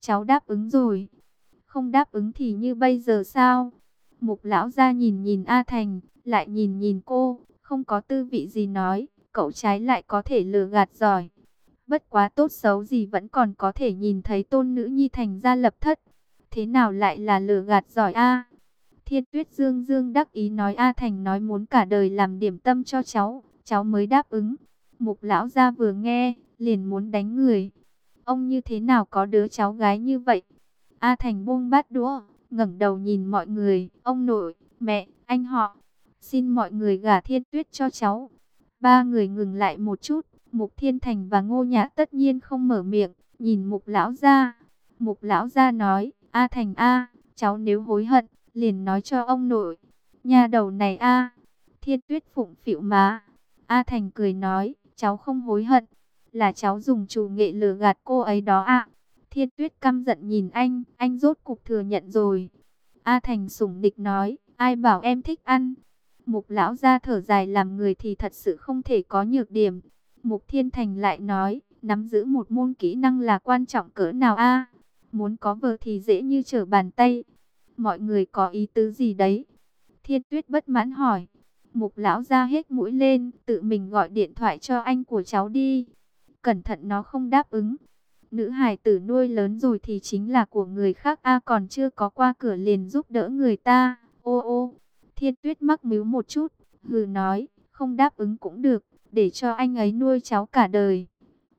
cháu đáp ứng rồi. Không đáp ứng thì như bây giờ sao? Mục lão gia nhìn nhìn A Thành, lại nhìn nhìn cô, không có tư vị gì nói, cậu trái lại có thể lừa gạt giỏi. Bất quá tốt xấu gì vẫn còn có thể nhìn thấy tôn nữ nhi thành gia lập thất. Thế nào lại là lừa gạt giỏi a? Thiên Tuyết Dương Dương đắc ý nói A Thành nói muốn cả đời làm điểm tâm cho cháu mới đáp ứng. Mục lão gia vừa nghe, liền muốn đánh người. Ông như thế nào có đứa cháu gái như vậy? A Thành buông bát đũa, ngẩng đầu nhìn mọi người, ông nội, mẹ, anh họ, xin mọi người gả Thiên Tuyết cho cháu. Ba người ngừng lại một chút, Mục Thiên Thành và Ngô Nhã tất nhiên không mở miệng, nhìn Mục lão gia. Mục lão gia nói, A Thành a, cháu nếu hối hận, liền nói cho ông nội. Nhà đầu này a. Thiên Tuyết phụng phịu má. A Thành cười nói, cháu không hối hận, là cháu dùng chủ nghệ lừa gạt cô ấy đó ạ. Thiên Tuyết căm giận nhìn anh rốt cục thừa nhận rồi. A Thành sủng địch nói, ai bảo em thích ăn. Mục lão gia thở dài làm người thì thật sự không thể có nhược điểm. Mục Thiên Thành lại nói, nắm giữ một môn kỹ năng là quan trọng cỡ nào a? Muốn có vợ thì dễ như trở bàn tay. Mọi người có ý tứ gì đấy? Thiên Tuyết bất mãn hỏi. Mục lão gia hết mũi lên, tự mình gọi điện thoại cho anh của cháu đi. Cẩn thận nó không đáp ứng. Nữ hài tử nuôi lớn rồi thì chính là của người khác a, còn chưa có qua cửa liền giúp đỡ người ta. Ô ô, Thiên Tuyết mắc mếu một chút, hừ nói, không đáp ứng cũng được, để cho anh ấy nuôi cháu cả đời.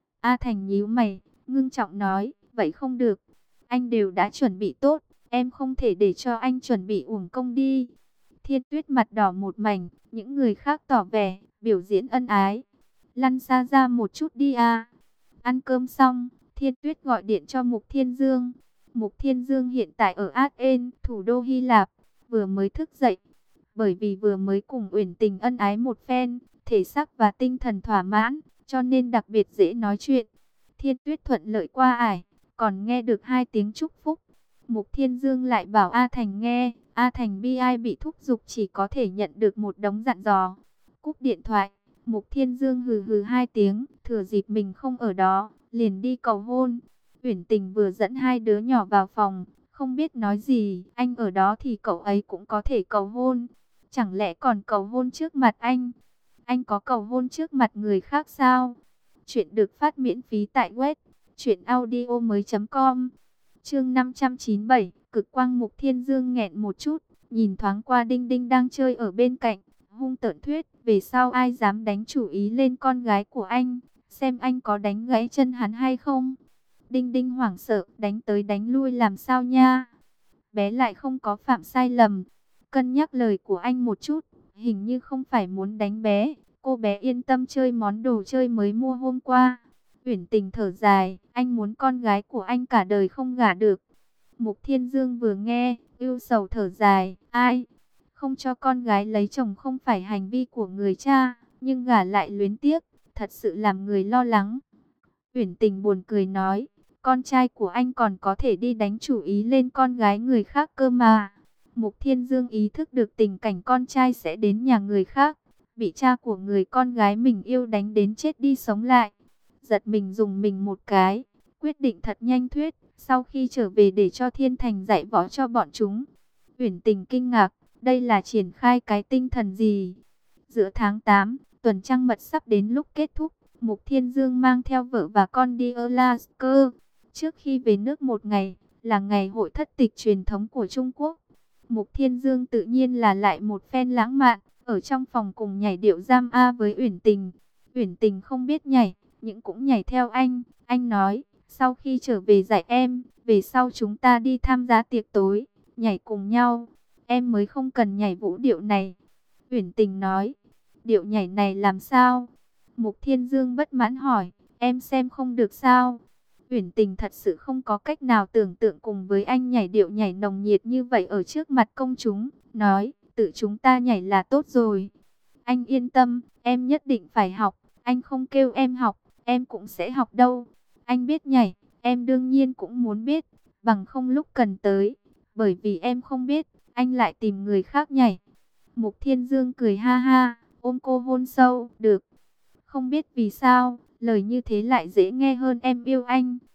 A Thành nhíu mày, ngưng trọng nói, vậy không được, anh đều đã chuẩn bị tốt, em không thể để cho anh chuẩn bị uổng công đi. Thiên Tuyết mặt đỏ một mảnh, những người khác tỏ vẻ, biểu diễn ân ái. Lăn xa ra một chút đi a. Ăn cơm xong, Thiên Tuyết gọi điện cho Mục Thiên Dương. Mục Thiên Dương hiện tại ở Athens, thủ đô Hy Lạp, vừa mới thức dậy. Bởi vì vừa mới cùng Uyển Tình ân ái một phen, thể xác và tinh thần thỏa mãn, cho nên đặc biệt dễ nói chuyện. Thiên Tuyết thuận lợi qua ải, còn nghe được 2 tiếng chúc phúc. Mục Thiên Dương lại bảo A Thành nghe, A Thành bi ai bị thúc giục chỉ có thể nhận được một đống dặn dò. Cúp điện thoại, Mục Thiên Dương hừ hừ 2 tiếng, thừa dịp mình không ở đó, liền đi cầu hôn. Uyển Tình vừa dẫn 2 đứa nhỏ vào phòng, không biết nói gì, anh ở đó thì cậu ấy cũng có thể cầu hôn. Chẳng lẽ còn cầu hôn trước mặt anh? Anh có cầu hôn trước mặt người khác sao? Chuyện được phát miễn phí tại web truyệnaudiomoi.com. Chương 597, cực quang. Mục Thiên Dương nghẹn một chút, nhìn thoáng qua Đinh Đinh đang chơi ở bên cạnh, hung tợn thuyết, về sau ai dám đánh chủ ý lên con gái của anh, xem anh có đánh gãy chân hắn hay không. Đinh Đinh hoảng sợ, đánh tới đánh lui làm sao nha? Bé lại không có phạm sai lầm. Cân nhắc lời của anh một chút, hình như không phải muốn đánh bé. Cô bé yên tâm chơi món đồ chơi mới mua hôm qua. Uyển Tình thở dài, anh muốn con gái của anh cả đời không gả được. Mục Thiên Dương vừa nghe, ưu sầu thở dài, ai? Không cho con gái lấy chồng không phải hành vi của người cha, nhưng gả lại luyến tiếc, thật sự làm người lo lắng. Uyển Tình buồn cười nói, con trai của anh còn có thể đi đánh chủ ý lên con gái người khác cơ mà. Mục Thiên Dương ý thức được tình cảnh con trai sẽ đến nhà người khác, bị cha của người con gái mình yêu đánh đến chết đi sống lại. Giật mình dùng mình một cái, quyết định thật nhanh thuyết, sau khi trở về để cho Thiên Thành dạy võ cho bọn chúng. Uyển Tình kinh ngạc, đây là triển khai cái tinh thần gì? Giữa tháng 8, tuần trăng mật sắp đến lúc kết thúc, Mục Thiên Dương mang theo vợ và con đi Alaska. Trước khi về nước một ngày, là ngày hội thất tịch truyền thống của Trung Quốc. Mục Thiên Dương tự nhiên là lại một phen lãng mạn, ở trong phòng cùng nhảy điệu giam A với Uyển Tình. Uyển Tình không biết nhảy, nhưng cũng nhảy theo anh nói, sau khi trở về dạy em, về sau chúng ta đi tham gia tiệc tối, nhảy cùng nhau, em mới không cần nhảy vũ điệu này. Uyển Tình nói, điệu nhảy này làm sao? Mục Thiên Dương bất mãn hỏi, em xem không được sao? Uyển Tình thật sự không có cách nào tưởng tượng cùng với anh nhảy điệu nhảy nồng nhiệt như vậy ở trước mặt công chúng, nói, tự chúng ta nhảy là tốt rồi. Anh yên tâm, em nhất định phải học, anh không kêu em học, em cũng sẽ học đâu. Anh biết nhảy, em đương nhiên cũng muốn biết, bằng không lúc cần tới, bởi vì em không biết, anh lại tìm người khác nhảy. Mục Thiên Dương cười ha ha, ôm cô hôn sâu, được. Không biết vì sao, lời như thế lại dễ nghe hơn em yêu anh.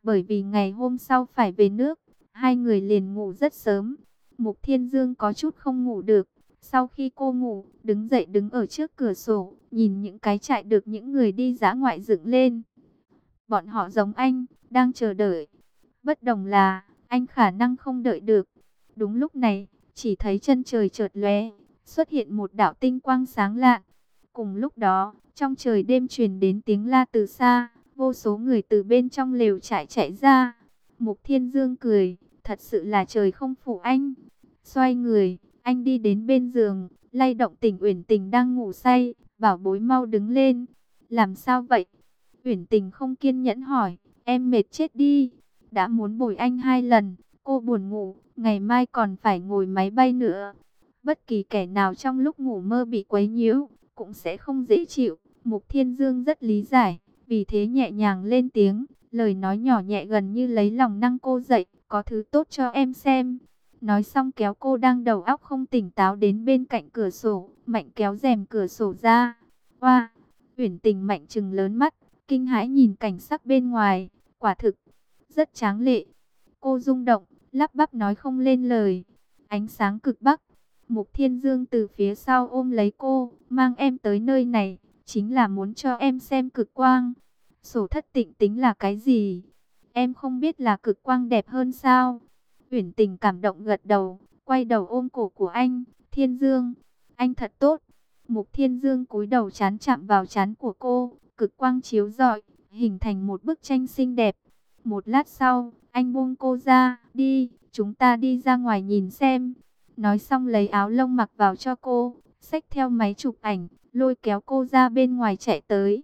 Bởi vì ngày hôm sau phải về nước, hai người liền ngủ rất sớm. Mục Thiên Dương có chút không ngủ được. Sau khi cô ngủ, đứng dậy đứng ở trước cửa sổ, nhìn những cái trại được những người đi dã ngoại dựng lên. Bọn họ giống anh, đang chờ đợi. Bất đồng là, anh khả năng không đợi được. Đúng lúc này, chỉ thấy chân trời chợt lóe, xuất hiện một đạo tinh quang sáng lạ. Cùng lúc đó, trong trời đêm truyền đến tiếng la từ xa, vô số người từ bên trong lều trại chạy ra. Mục Thiên Dương cười, thật sự là trời không phụ anh. Xoay người, anh đi đến bên giường, lay động Tỉnh Uyển Tình đang ngủ say, bảo bối mau đứng lên. Làm sao vậy? Uyển Tình không kiên nhẫn hỏi, em mệt chết đi. Đã muốn bồi anh 2 lần, cô buồn ngủ, ngày mai còn phải ngồi máy bay nữa. Bất kỳ kẻ nào trong lúc ngủ mơ bị quấy nhiễu, cũng sẽ không dễ chịu. Mục Thiên Dương rất lý giải, vì thế nhẹ nhàng lên tiếng, lời nói nhỏ nhẹ gần như lấy lòng nâng cô dậy, có thứ tốt cho em xem. Nói xong kéo cô đang đầu óc không tỉnh táo đến bên cạnh cửa sổ, mạnh kéo rèm cửa sổ ra. Oa, Uyển Tình mạnh trừng lớn mắt, kinh hãi nhìn cảnh sắc bên ngoài, quả thực rất tráng lệ. Cô rung động, lắp bắp nói không lên lời. Ánh sáng cực bắc. Mục Thiên Dương từ phía sau ôm lấy cô, mang em tới nơi này, chính là muốn cho em xem cực quang. Sổ thất tịnh tính là cái gì? Em không biết là cực quang đẹp hơn sao? Uyển Tình cảm động gật đầu, quay đầu ôm cổ của anh. Thiên Dương, anh thật tốt. Mục Thiên Dương cúi đầu chán chạm vào trán của cô, cực quang chiếu rọi, hình thành một bức tranh xinh đẹp. Một lát sau, anh buông cô ra, đi, chúng ta đi ra ngoài nhìn xem. Nói xong lấy áo lông mặc vào cho cô, xách theo máy chụp ảnh, lôi kéo cô ra bên ngoài chạy tới.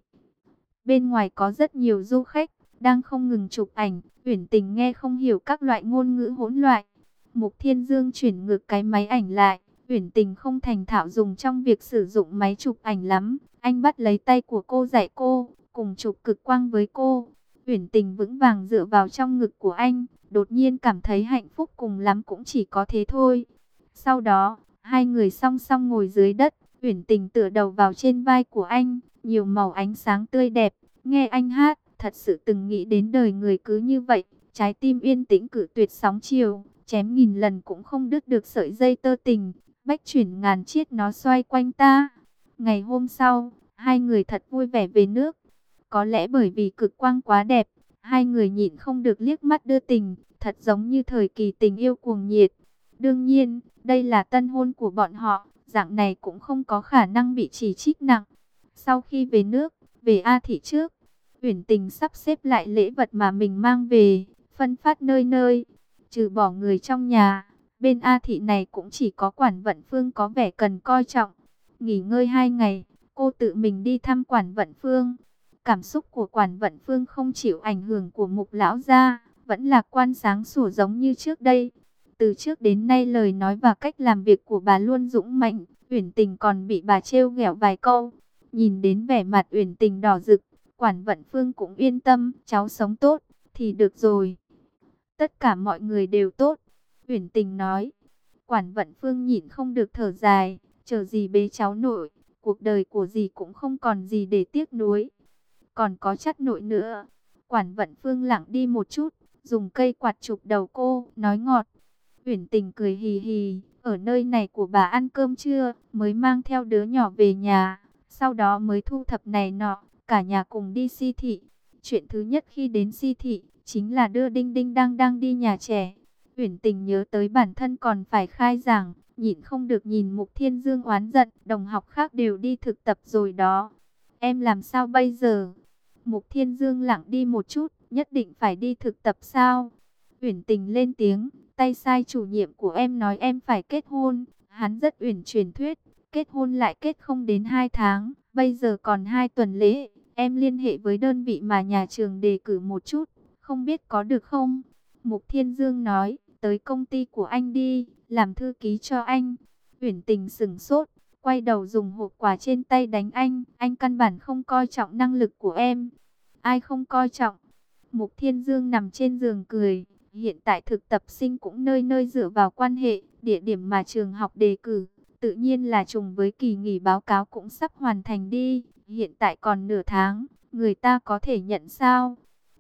Bên ngoài có rất nhiều du khách, đang không ngừng chụp ảnh, Uyển Tình nghe không hiểu các loại ngôn ngữ hỗn loạn. Mục Thiên Dương chuyển ngược cái máy ảnh lại, Uyển Tình không thành thạo dùng trong việc sử dụng máy chụp ảnh lắm. Anh bắt lấy tay của cô dạy cô, cùng chụp cực quang với cô. Uyển Tình vững vàng dựa vào trong ngực của anh, đột nhiên cảm thấy hạnh phúc cùng lắm cũng chỉ có thế thôi. Sau đó, hai người song song ngồi dưới đất, Uyển Tình tựa đầu vào trên vai của anh, nhiều màu ánh sáng tươi đẹp, nghe anh hát, thật sự từng nghĩ đến đời người cứ như vậy, trái tim yên tĩnh cử tuyệt sóng chiều, chém nghìn lần cũng không đứt được sợi dây tơ tình, bách chuyển ngàn chiết nó xoay quanh ta. Ngày hôm sau, hai người thật vui vẻ về nước. Có lẽ bởi vì cực quang quá đẹp, hai người nhịn không được liếc mắt đưa tình, thật giống như thời kỳ tình yêu cuồng nhiệt. Đương nhiên, đây là tân hôn của bọn họ, dạng này cũng không có khả năng bị chỉ trích nặng. Sau khi về nước, về A Thị trước, Uyển Tình sắp xếp lại lễ vật mà mình mang về, phân phát nơi nơi. Trừ bỏ người trong nhà, bên A Thị này cũng chỉ có Quản Vận Phương có vẻ cần coi trọng. Nghỉ ngơi 2 ngày, cô tự mình đi thăm Quản Vận Phương. Cảm xúc của Quản Vận Phương không chịu ảnh hưởng của Mục lão gia, vẫn lạc quan sáng sủa giống như trước đây. Từ trước đến nay lời nói và cách làm việc của bà luôn dũng mãnh, Uyển Tình còn bị bà trêu ghẹo vài câu. Nhìn đến vẻ mặt Uyển Tình đỏ rực, Quản Vận Phương cũng yên tâm, cháu sống tốt thì được rồi. Tất cả mọi người đều tốt, Uyển Tình nói. Quản Vận Phương nhịn không được thở dài, chờ gì bế cháu nội, cuộc đời của dì cũng không còn gì để tiếc nuối. Còn có chắt nội nữa. Quản Vận Phương lặng đi một chút, dùng cây quạt chụp đầu cô, nói ngọt. Uyển Tình cười hì hì, ở nơi này của bà ăn cơm chưa, mới mang theo đứa nhỏ về nhà, sau đó mới thu thập này nọ, cả nhà cùng đi si thị. Chuyện thứ nhất khi đến si thị, chính là đưa Đinh Đinh đang đi nhà trẻ. Uyển Tình nhớ tới bản thân còn phải khai giảng, nhịn không được nhìn Mục Thiên Dương oán giận, đồng học khác đều đi thực tập rồi đó. Em làm sao bây giờ? Mục Thiên Dương lặng đi một chút, nhất định phải đi thực tập sao? Uyển Tình lên tiếng, tay sai chủ nhiệm của em nói em phải kết hôn. Hắn rất uyển chuyển thuyết, kết hôn lại kết không đến 2 tháng, bây giờ còn 2 tuần lễ. Em liên hệ với đơn vị mà nhà trường đề cử một chút, không biết có được không? Mục Thiên Dương nói, tới công ty của anh đi, làm thư ký cho anh. Uyển Tình sững sốt, quay đầu dùng hộp quà trên tay đánh anh căn bản không coi trọng năng lực của em. Ai không coi trọng? Mục Thiên Dương nằm trên giường cười, hiện tại thực tập sinh cũng nơi nơi dựa vào quan hệ, địa điểm mà trường học đề cử, tự nhiên là trùng với kỳ nghỉ báo cáo cũng sắp hoàn thành đi, hiện tại còn nửa tháng, người ta có thể nhận sao?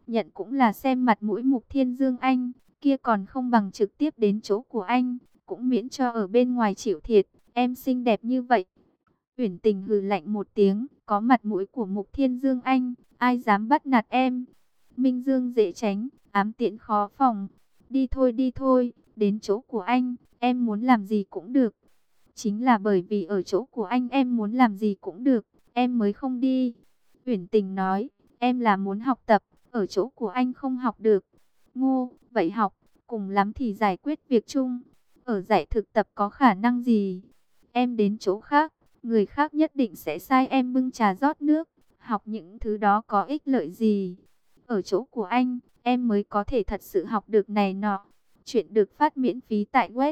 nhận cũng là xem mặt mũi Mục Thiên Dương anh, kia còn không bằng trực tiếp đến chỗ của anh, cũng miễn cho ở bên ngoài chịu thiệt, em xinh đẹp như vậy. Uyển Tình hừ lạnh một tiếng, có mặt mũi của Mục Thiên Dương anh, ai dám bắt nạt em. Minh Dương dễ tránh, ám tiễn khó phòng. Đi thôi, đến chỗ của anh, em muốn làm gì cũng được. Chính là bởi vì ở chỗ của anh em muốn làm gì cũng được, em mới không đi. Uyển Tình nói, em là muốn học tập, ở chỗ của anh không học được. Ngô, vậy học, cùng lắm thì giải quyết việc chung. Ở dạy thực tập có khả năng gì? Em đến chỗ khác, người khác nhất định sẽ sai em bưng trà rót nước. Học những thứ đó có ích lợi gì? Ở chỗ của anh, em mới có thể thật sự học được này nọ. Chuyện được phát miễn phí tại web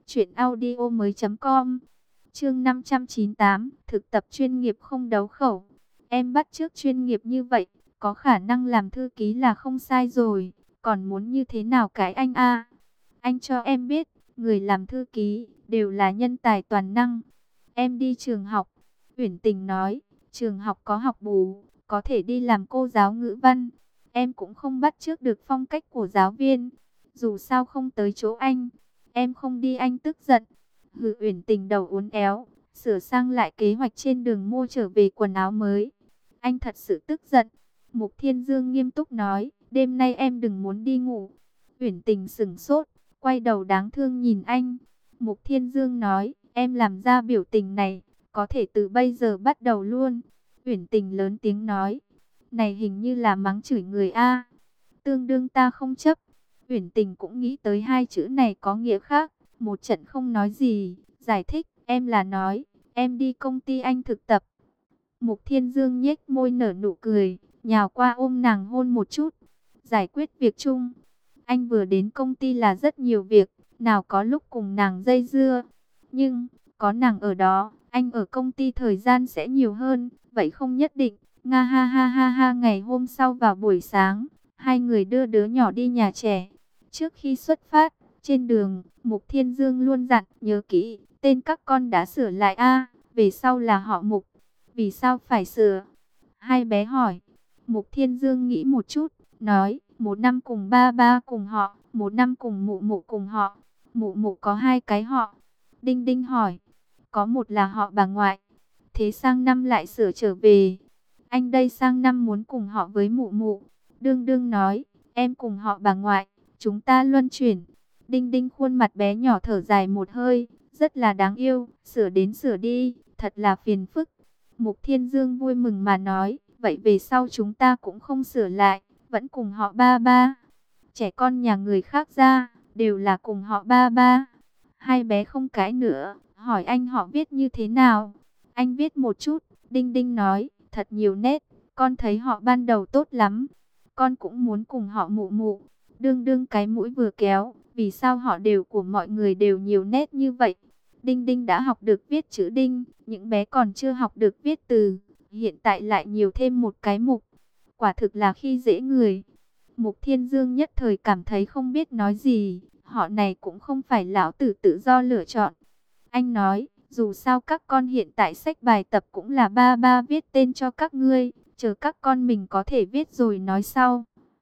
truyệnaudiomoi.com. Chương 598, thực tập chuyên nghiệp không đấu khẩu. Em bắt chước chuyên nghiệp như vậy, có khả năng làm thư ký là không sai rồi, còn muốn như thế nào cái anh a? Anh cho em biết, người làm thư ký đều là nhân tài toàn năng. Em đi trường học, Uyển Tình nói, trường học có học bù, có thể đi làm cô giáo ngữ văn. Em cũng không bắt chước được phong cách của giáo viên, dù sao không tới chỗ anh, em không đi anh tức giận. Hừ, Uyển Tình đầu uốn éo, sửa sang lại kế hoạch trên đường mua trở về quần áo mới. Anh thật sự tức giận. Mục Thiên Dương nghiêm túc nói, đêm nay em đừng muốn đi ngủ. Uyển Tình sững sốt, quay đầu đáng thương nhìn anh. Mục Thiên Dương nói, em làm ra biểu tình này, có thể từ bây giờ bắt đầu luôn. Uyển Tình lớn tiếng nói, này hình như là mắng chửi người a. Tương đương ta không chấp. Uyển Tình cũng nghĩ tới hai chữ này có nghĩa khác, một trận không nói gì, giải thích, em là nói, em đi công ty anh thực tập. Mục Thiên Dương nhếch môi nở nụ cười, nhào qua ôm nàng hôn một chút. Giải quyết việc chung. Anh vừa đến công ty là rất nhiều việc, nào có lúc cùng nàng dây dưa. Nhưng, có nàng ở đó, anh ở công ty thời gian sẽ nhiều hơn, vậy không nhất định. Nga ha ha ha ha. Ngày hôm sau vào buổi sáng, hai người đưa đứa nhỏ đi nhà trẻ. Trước khi xuất phát, trên đường, Mục Thiên Dương luôn dặn, nhớ kỹ, tên các con đã sửa lại a, về sau là họ Mục. Vì sao phải sửa? Hai bé hỏi. Mục Thiên Dương nghĩ một chút, nói, một năm cùng ba ba cùng họ, một năm cùng mụ mụ cùng họ. Mụ mụ có hai cái họ. Đinh Đinh hỏi. Có một là họ bà ngoại. Thế sang năm lại sửa trở về. Anh đây sang năm muốn cùng họ với mụ mụ. Đương Đương nói, em cùng họ bà ngoại, chúng ta luân chuyển. Đinh Đinh khuôn mặt bé nhỏ thở dài một hơi, rất là đáng yêu, sửa đến sửa đi, thật là phiền phức. Mục Thiên Dương vui mừng mà nói, vậy về sau chúng ta cũng không sửa lại, vẫn cùng họ ba ba. Trẻ con nhà người khác ra, đều là cùng họ ba ba. Hai bé không cãi nữa, hỏi anh họ viết như thế nào. Anh viết một chút, Đinh Đinh nói, thật nhiều nét, con thấy họ ban đầu tốt lắm. Con cũng muốn cùng họ mụ mụ. Đương Đương cái mũi vừa kéo, vì sao họ đều của mọi người đều nhiều nét như vậy. Đinh Đinh đã học được viết chữ Đinh, những bé còn chưa học được viết từ, hiện tại lại nhiều thêm một cái mục. Quả thực là khi dễ người. Mục Thiên Dương nhất thời cảm thấy không biết nói gì, họ này cũng không phải lão tử tự do lựa chọn. Anh nói, dù sao các con hiện tại sách bài tập cũng là ba ba viết tên cho các ngươi, chờ các con mình có thể viết rồi nói sau.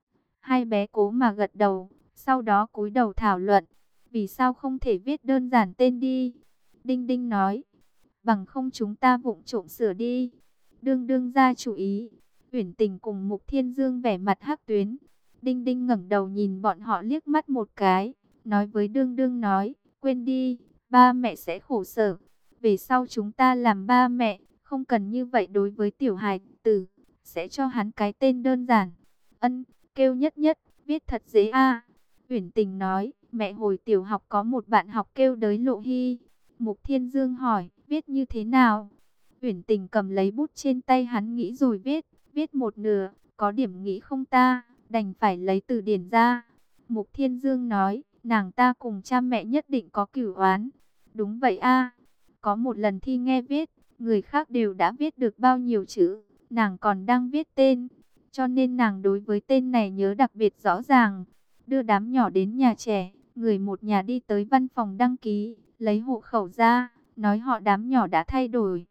Hai bé cố mà gật đầu, sau đó cúi đầu thảo luận, vì sao không thể viết đơn giản tên đi. Đinh Đinh nói, bằng không chúng ta vụng trộm sửa đi. Đương Đương ra chủ ý. Uyển Tình cùng Mục Thiên Dương vẻ mặt hắc tuyến. Đinh Đinh ngẩng đầu nhìn bọn họ liếc mắt một cái, nói với Đương Đương nói, quên đi, ba mẹ sẽ khổ sở. Về sau chúng ta làm ba mẹ, không cần như vậy đối với tiểu hài tử, sẽ cho hắn cái tên đơn giản. Ân, kêu Nhất Nhất, viết thật dễ a. Uyển Tình nói, mẹ hồi tiểu học có một bạn học kêu Đới Lộ Hy. Mục Thiên Dương hỏi, viết như thế nào? Uyển Tình cầm lấy bút trên tay hắn nghĩ rồi viết một nửa, có điểm nghĩ không ta, đành phải lấy từ điển ra. Mục Thiên Dương nói, nàng ta cùng cha mẹ nhất định có cửu oán. Đúng vậy a. Có một lần thi nghe viết, người khác đều đã viết được bao nhiêu chữ, nàng còn đang viết tên, cho nên nàng đối với tên này nhớ đặc biệt rõ ràng. Đưa đám nhỏ đến nhà trẻ, người một nhà đi tới văn phòng đăng ký, lấy hộ khẩu ra, nói họ đám nhỏ đã thay đổi.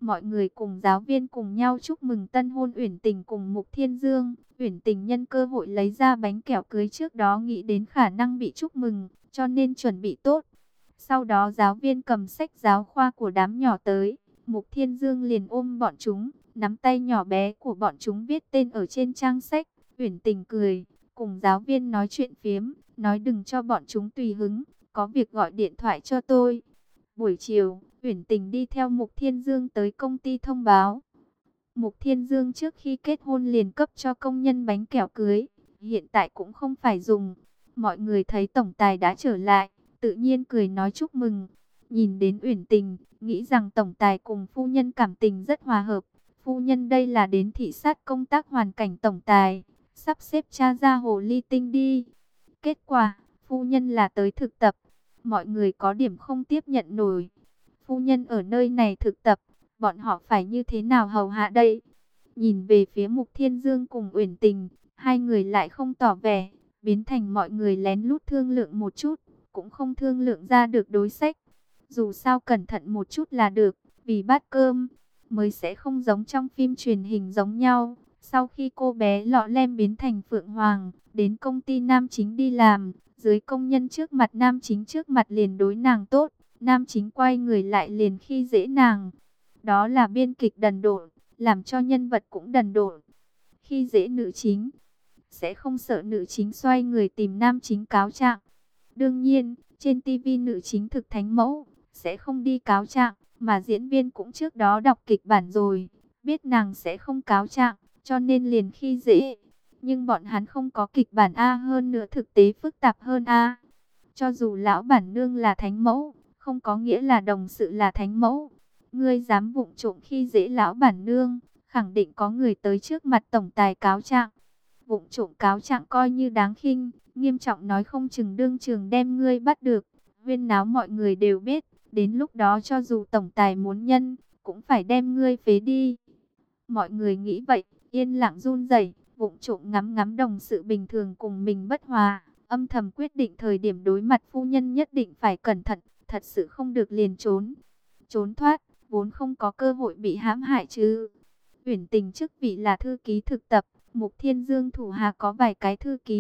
Mọi người cùng giáo viên cùng nhau chúc mừng tân hôn Uyển Tình cùng Mục Thiên Dương. Uyển Tình nhân cơ hội lấy ra bánh kẹo cưới trước đó nghĩ đến khả năng bị chúc mừng, cho nên chuẩn bị tốt. Sau đó giáo viên cầm sách giáo khoa của đám nhỏ tới, Mục Thiên Dương liền ôm bọn chúng, nắm tay nhỏ bé của bọn chúng viết tên ở trên trang sách. Uyển Tình cười, cùng giáo viên nói chuyện phiếm, nói đừng cho bọn chúng tùy hứng, có việc gọi điện thoại cho tôi. Buổi chiều, Uyển Tình đi theo Mục Thiên Dương tới công ty thông báo. Mục Thiên Dương trước khi kết hôn liền cấp cho công nhân bánh kẹo cưới, hiện tại cũng không phải dùng. Mọi người thấy tổng tài đã trở lại, tự nhiên cười nói chúc mừng. Nhìn đến Uyển Tình, nghĩ rằng tổng tài cùng phu nhân cảm tình rất hòa hợp. Phu nhân đây là đến thị sát công tác hoàn cảnh tổng tài, sắp xếp tra ra hồ ly tinh đi. Kết quả, phu nhân là tới thực tập. Mọi người có điểm không tiếp nhận nổi. Phu nhân ở nơi này thực tập, bọn họ phải như thế nào hầu hạ đây? Nhìn về phía Mục Thiên Dương cùng Uyển Tình, hai người lại không tỏ vẻ, biến thành mọi người lén lút thương lượng một chút, cũng không thương lượng ra được đối sách. Dù sao cẩn thận một chút là được, vì bát cơm, mới sẽ không giống trong phim truyền hình giống nhau. Sau khi cô bé Lọ Lem biến thành Phượng Hoàng, đến công ty nam chính đi làm, dưới công nhân trước mặt nam chính trước mặt liền đối nàng tốt, nam chính quay người lại liền khi dễ nàng. Đó là biên kịch đần độn, làm cho nhân vật cũng đần độn. Khi dễ nữ chính, sẽ không sợ nữ chính xoay người tìm nam chính cáo trạng. Đương nhiên, trên TV nữ chính thực thánh mẫu, sẽ không đi cáo trạng, mà diễn viên cũng trước đó đọc kịch bản rồi, biết nàng sẽ không cáo trạng, cho nên liền khi dễ. Nhưng bọn hắn không có kịch bản A, hơn nữa thực tế phức tạp hơn A. Cho dù lão bản nương là thánh mẫu, không có nghĩa là đồng sự là thánh mẫu. Ngươi dám vụng trộm khi dễ lão bản nương, khẳng định có người tới trước mặt tổng tài cáo trạng. Vụng trộm cáo trạng coi như đáng khinh, nghiêm trọng nói không chừng đương trường đem ngươi bắt được. Huyên náo mọi người đều biết, đến lúc đó cho dù tổng tài muốn nhân, cũng phải đem ngươi phế đi. Mọi người nghĩ vậy, yên lặng run rẩy, vụng trộm ngắm ngắm đồng sự bình thường cùng mình bất hòa, âm thầm quyết định thời điểm đối mặt phu nhân nhất định phải cẩn thận, thật sự không được liền trốn. Trốn thoát, vốn không có cơ hội bị hãm hại chứ. Uyển Tình chức vị là thư ký thực tập, Mục Thiên Dương thủ hạ có vài cái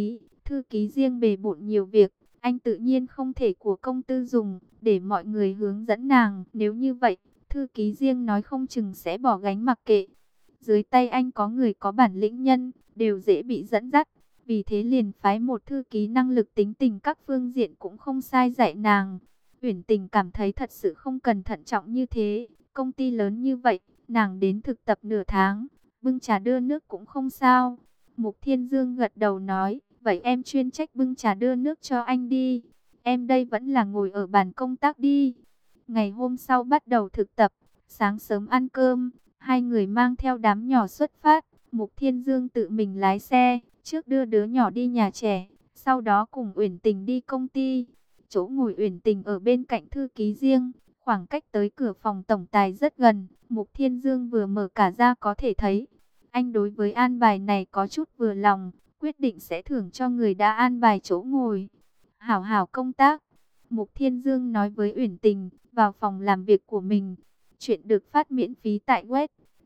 thư ký riêng bề bộn nhiều việc, anh tự nhiên không thể của công tư dùng, để mọi người hướng dẫn nàng. Nếu như vậy, thư ký riêng nói không chừng sẽ bỏ gánh mặc kệ. Dưới tay anh có người có bản lĩnh nhân, đều dễ bị dẫn dắt. Vì thế liền phái một thư ký năng lực tính tình các phương diện cũng không sai dạy nàng. Uyển Tình cảm thấy thật sự không cần thận trọng như thế. Công ty lớn như vậy, nàng đến thực tập nửa tháng, bưng trà đưa nước cũng không sao. Mục Thiên Dương gật đầu nói, vậy em chuyên trách bưng trà đưa nước cho anh đi. Em đây vẫn là ngồi ở bàn công tác đi. Ngày hôm sau bắt đầu thực tập, sáng sớm ăn cơm, hai người mang theo đám nhỏ xuất phát. Mục Thiên Dương tự mình lái xe, trước đưa đứa nhỏ đi nhà trẻ, sau đó cùng Uyển Tình đi công ty. Chỗ ngồi Uyển Tình ở bên cạnh thư ký riêng, khoảng cách tới cửa phòng tổng tài rất gần. Mục Thiên Dương vừa mở cả ra có thể thấy. Anh đối với an bài này có chút vừa lòng, quyết định sẽ thưởng cho người đã an bài chỗ ngồi. Hảo hảo công tác. Mục Thiên Dương nói với Uyển Tình, vào phòng làm việc của mình. Chuyện được phát miễn phí tại web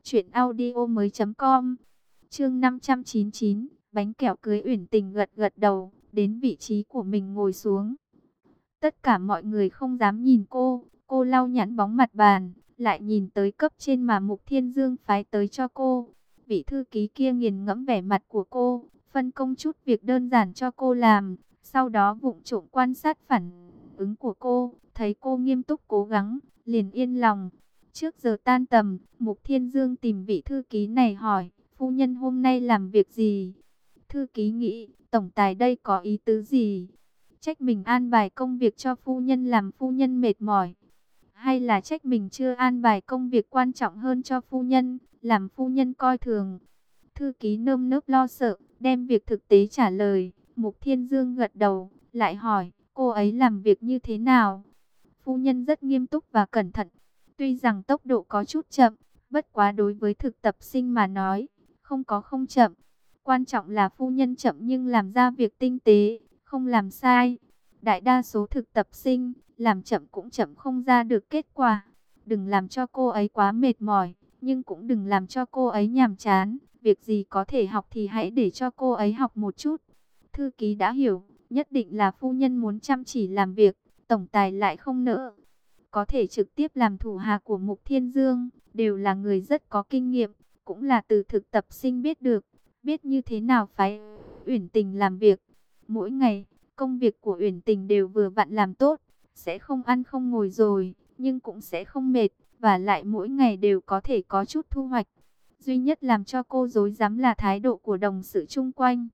truyệnaudiomoi.com. Chương 599, bánh kẹo cưới. Uyển Tình gật gật đầu, đến vị trí của mình ngồi xuống. Tất cả mọi người không dám nhìn cô lau nhẵn bóng mặt bàn, lại nhìn tới cấp trên mà Mục Thiên Dương phái tới cho cô. Vị thư ký kia nghiền ngẫm vẻ mặt của cô, phân công chút việc đơn giản cho cô làm, sau đó vụng trộm quan sát phản ứng của cô, thấy cô nghiêm túc cố gắng, liền yên lòng. Trước giờ tan tầm, Mục Thiên Dương tìm vị thư ký này hỏi, phu nhân hôm nay làm việc gì? Thư ký nghĩ, tổng tài đây có ý tứ gì? Trách mình an bài công việc cho phu nhân làm phu nhân mệt mỏi, hay là trách mình chưa an bài công việc quan trọng hơn cho phu nhân, làm phu nhân coi thường? Thư ký nơm nớp lo sợ, đem việc thực tế trả lời. Mục Thiên Dương gật đầu, lại hỏi, cô ấy làm việc như thế nào? Phu nhân rất nghiêm túc và cẩn thận. Tuy rằng tốc độ có chút chậm, bất quá đối với thực tập sinh mà nói, không chậm. Quan trọng là phu nhân chậm nhưng làm ra việc tinh tế, không làm sai. Đại đa số thực tập sinh, làm chậm cũng chậm không ra được kết quả. Đừng làm cho cô ấy quá mệt mỏi, nhưng cũng đừng làm cho cô ấy nhàm chán. Việc gì có thể học thì hãy để cho cô ấy học một chút. Thư ký đã hiểu, nhất định là phu nhân muốn chăm chỉ làm việc, tổng tài lại không nỡ. Có thể trực tiếp làm thủ hạ của Mục Thiên Dương, đều là người rất có kinh nghiệm, cũng là từ thực tập sinh biết được, biết như thế nào phái Uyển Tình làm việc. Mỗi ngày, công việc của Uyển Tình đều vừa vặn làm tốt, sẽ không ăn không ngồi rồi, nhưng cũng sẽ không mệt, và lại mỗi ngày đều có thể có chút thu hoạch. Duy nhất làm cho cô rối rắm là thái độ của đồng sự chung quanh.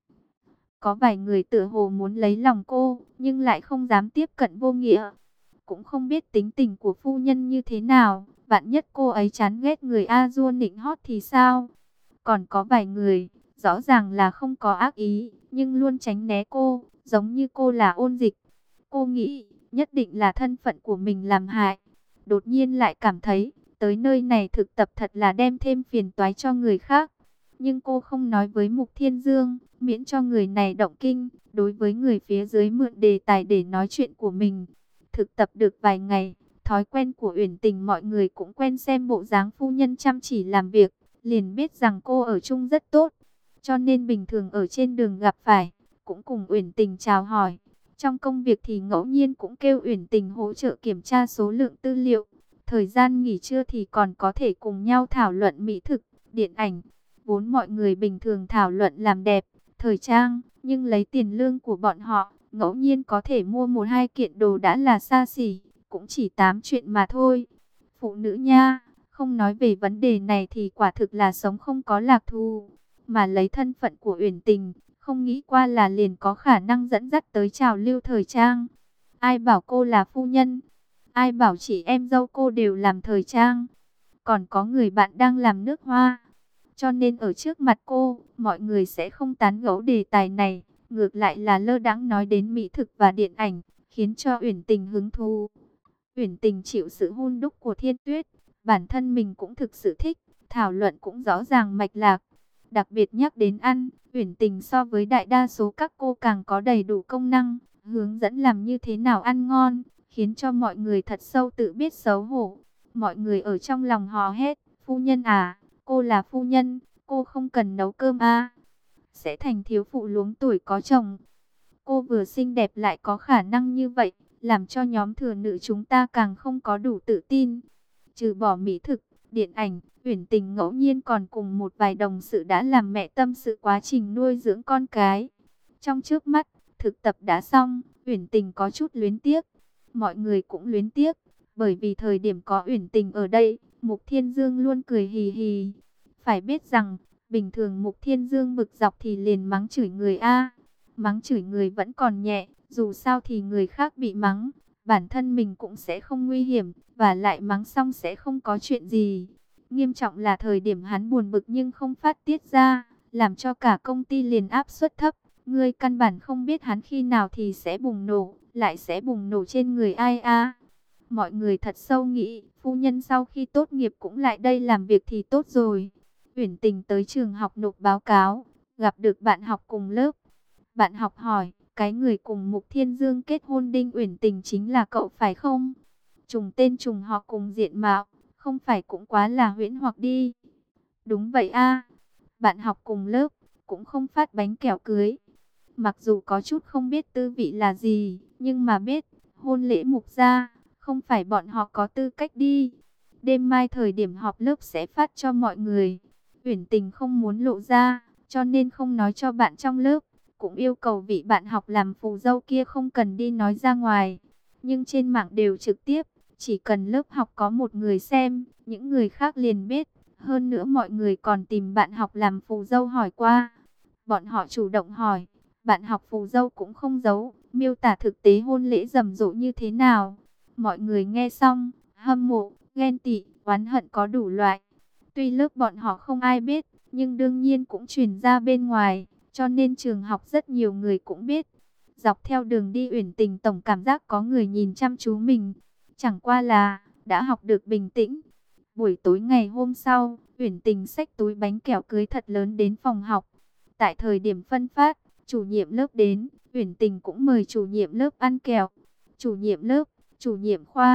Có vài người tựa hồ muốn lấy lòng cô, nhưng lại không dám tiếp cận Vô Nghĩa. Cũng không biết tính tình của phu nhân như thế nào, vạn nhất cô ấy chán ghét người A Dua nịnh hót thì sao? Còn có vài người, rõ ràng là không có ác ý, nhưng luôn tránh né cô, giống như cô là ôn dịch. Cô nghĩ, nhất định là thân phận của mình làm hại. Đột nhiên lại cảm thấy, tới nơi này thực tập thật là đem thêm phiền toái cho người khác. Nhưng cô không nói với Mục Thiên Dương, miễn cho người này động kinh, đối với người phía dưới mượn đề tài để nói chuyện của mình. Thực tập được vài ngày, thói quen của Uyển Tình mọi người cũng quen xem bộ dáng phu nhân chăm chỉ làm việc, liền biết rằng cô ở chung rất tốt. Cho nên bình thường ở trên đường gặp phải, cũng cùng Uyển Tình chào hỏi. Trong công việc thì ngẫu nhiên cũng kêu Uyển Tình hỗ trợ kiểm tra số lượng tư liệu. Thời gian nghỉ trưa thì còn có thể cùng nhau thảo luận mỹ thực, điện ảnh. Vốn mọi người bình thường thảo luận làm đẹp, thời trang, nhưng lấy tiền lương của bọn họ, ngẫu nhiên có thể mua một hai kiện đồ đã là xa xỉ, cũng chỉ 8 chuyện mà thôi. Phụ nữ nha, không nói về vấn đề này thì quả thực là sống không có lạc thú. Mà lấy thân phận của Uyển Tình, không nghĩ qua là liền có khả năng dẫn dắt tới trào lưu thời trang. Ai bảo cô là phu nhân, ai bảo chị em dâu cô đều làm thời trang. Còn có người bạn đang làm nước hoa. Cho nên ở trước mặt cô, mọi người sẽ không tán gẫu đề tài này, ngược lại là lơ đãng nói đến mỹ thực và điện ảnh, khiến cho Uyển Tình hứng thú. Uyển Tình chịu sự hun đúc của Thiên Tuyết, bản thân mình cũng thực sự thích, thảo luận cũng rõ ràng mạch lạc. Đặc biệt nhắc đến ăn, Uyển Tình so với đại đa số các cô càng có đầy đủ công năng, hướng dẫn làm như thế nào ăn ngon, khiến cho mọi người thật sâu tự biết xấu hổ. Mọi người ở trong lòng hò hét, phu nhân à, cô là phu nhân, cô không cần nấu cơm à, sẽ thành thiếu phụ luống tuổi có chồng. Cô vừa xinh đẹp lại có khả năng như vậy, làm cho nhóm thừa nữ chúng ta càng không có đủ tự tin. Trừ bỏ mỹ thực, điện ảnh, Uyển Tình ngẫu nhiên còn cùng một vài đồng sự đã làm mẹ tâm sự quá trình nuôi dưỡng con cái. Trong trước mắt, thực tập đã xong, Uyển Tình có chút luyến tiếc. Mọi người cũng luyến tiếc, bởi vì thời điểm có Uyển Tình ở đây, Mục Thiên Dương luôn cười hì hì. Phải biết rằng, bình thường Mục Thiên Dương bực dọc thì liền mắng chửi người A. Mắng chửi người vẫn còn nhẹ, dù sao thì người khác bị mắng, bản thân mình cũng sẽ không nguy hiểm, và lại mắng xong sẽ không có chuyện gì. Nghiêm trọng là thời điểm hắn buồn bực nhưng không phát tiết ra, làm cho cả công ty liền áp suất thấp. Ngươi căn bản không biết hắn khi nào thì sẽ bùng nổ, lại sẽ bùng nổ trên người ai a. Mọi người thật sâu nghĩ, phu nhân sau khi tốt nghiệp cũng lại đây làm việc thì tốt rồi. Uyển Tình tới trường học nộp báo cáo, gặp được bạn học cùng lớp. Bạn học hỏi, cái người cùng Mục Thiên Dương kết hôn Đinh Uyển Tình chính là cậu phải không? Trùng tên trùng họ cùng diện mạo, không phải cũng quá là huyễn hoặc đi. Đúng vậy a. Bạn học cùng lớp, cũng không phát bánh kẹo cưới. Mặc dù có chút không biết tư vị là gì, nhưng mà biết, hôn lễ Mục gia, không phải bọn họ có tư cách đi. Đêm mai thời điểm họp lớp sẽ phát cho mọi người. Uyển Tình không muốn lộ ra, cho nên không nói cho bạn trong lớp. Cũng yêu cầu vị bạn học làm phù dâu kia không cần đi nói ra ngoài. Nhưng trên mạng đều trực tiếp, chỉ cần lớp học có một người xem, những người khác liền biết. Hơn nữa mọi người còn tìm bạn học làm phù dâu hỏi qua. Bọn họ chủ động hỏi, bạn học phù dâu cũng không giấu, miêu tả thực tế hôn lễ rầm rộ như thế nào. Mọi người nghe xong, hâm mộ, ghen tị, oán hận có đủ loại. Tuy lớp bọn họ không ai biết, nhưng đương nhiên cũng truyền ra bên ngoài, cho nên trường học rất nhiều người cũng biết. Dọc theo đường đi Uyển Tình tổng cảm giác có người nhìn chăm chú mình, chẳng qua là đã học được bình tĩnh. Buổi tối ngày hôm sau, Uyển Tình xách túi bánh kẹo cưới thật lớn đến phòng học. Tại thời điểm phân phát, chủ nhiệm lớp đến, Uyển Tình cũng mời chủ nhiệm lớp ăn kẹo. Chủ nhiệm lớp, chủ nhiệm khoa,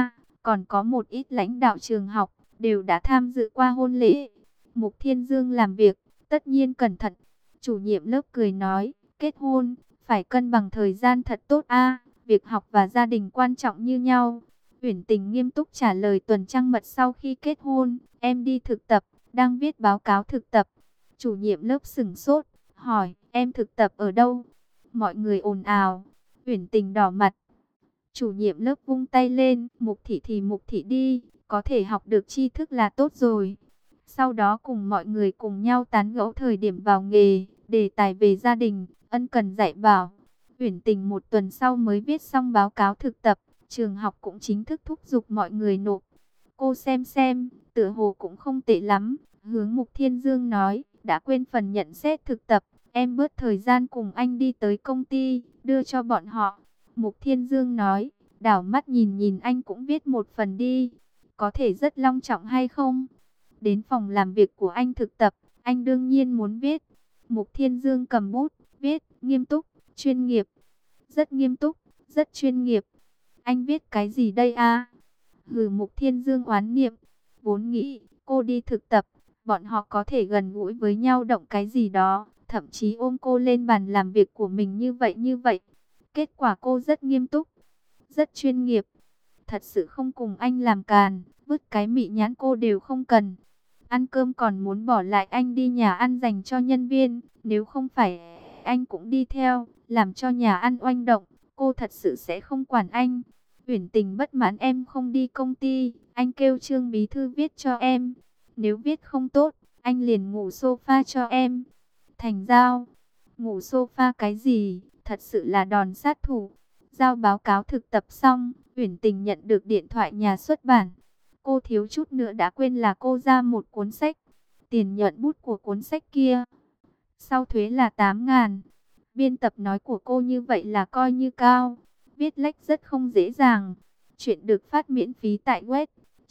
còn có một ít lãnh đạo trường học, đều đã tham dự qua hôn lễ. Mục Thiên Dương làm việc, tất nhiên cẩn thận. Chủ nhiệm lớp cười nói, kết hôn, phải cân bằng thời gian thật tốt a, việc học và gia đình quan trọng như nhau. Uyển Tình nghiêm túc trả lời tuần trăng mật sau khi kết hôn, em đi thực tập, đang viết báo cáo thực tập. Chủ nhiệm lớp sững sốt, hỏi, em thực tập ở đâu? Mọi người ồn ào, Uyển Tình đỏ mặt. Chủ nhiệm lớp vung tay lên, Mục Thị thì Mục Thị đi, có thể học được tri thức là tốt rồi. Sau đó cùng mọi người cùng nhau tán gẫu thời điểm vào nghề, đề tài về gia đình, ân cần dạy bảo. Uyển Tình một tuần sau mới viết xong báo cáo thực tập, trường học cũng chính thức thúc giục mọi người nộp. Cô xem, tựa hồ cũng không tệ lắm. Hướng Mục Thiên Dương nói, đã quên phần nhận xét thực tập, em bớt thời gian cùng anh đi tới công ty, đưa cho bọn họ. Mục Thiên Dương nói, đảo mắt nhìn nhìn anh cũng viết một phần đi, có thể rất long trọng hay không? Đến phòng làm việc của anh thực tập, anh đương nhiên muốn viết. Mục Thiên Dương cầm bút, viết, nghiêm túc, chuyên nghiệp. Rất nghiêm túc, rất chuyên nghiệp. Anh viết cái gì đây a? Hừ, Mục Thiên Dương oán niệm. Vốn nghĩ, cô đi thực tập, bọn họ có thể gần gũi với nhau động cái gì đó. Thậm chí ôm cô lên bàn làm việc của mình như vậy. Kết quả cô rất nghiêm túc, rất chuyên nghiệp. Thật sự không cùng anh làm càn, vứt cái mị nhãn cô đều không cần. Ăn cơm còn muốn bỏ lại anh đi nhà ăn dành cho nhân viên, nếu không phải anh cũng đi theo, làm cho nhà ăn oanh động, cô thật sự sẽ không quản anh. Uyển Tình bất mãn em không đi công ty, anh kêu Trương bí thư viết cho em. Nếu viết không tốt, anh liền ngủ sofa cho em. Thành giao, ngủ sofa cái gì, thật sự là đòn sát thủ. Giao báo cáo thực tập xong, Uyển Tình nhận được điện thoại nhà xuất bản. Cô thiếu chút nữa đã quên là cô ra một cuốn sách. Tiền nhận bút của cuốn sách kia, sau thuế là 8.000. Biên tập nói của cô như vậy là coi như cao. Viết lách rất không dễ dàng. Chuyện được phát miễn phí tại web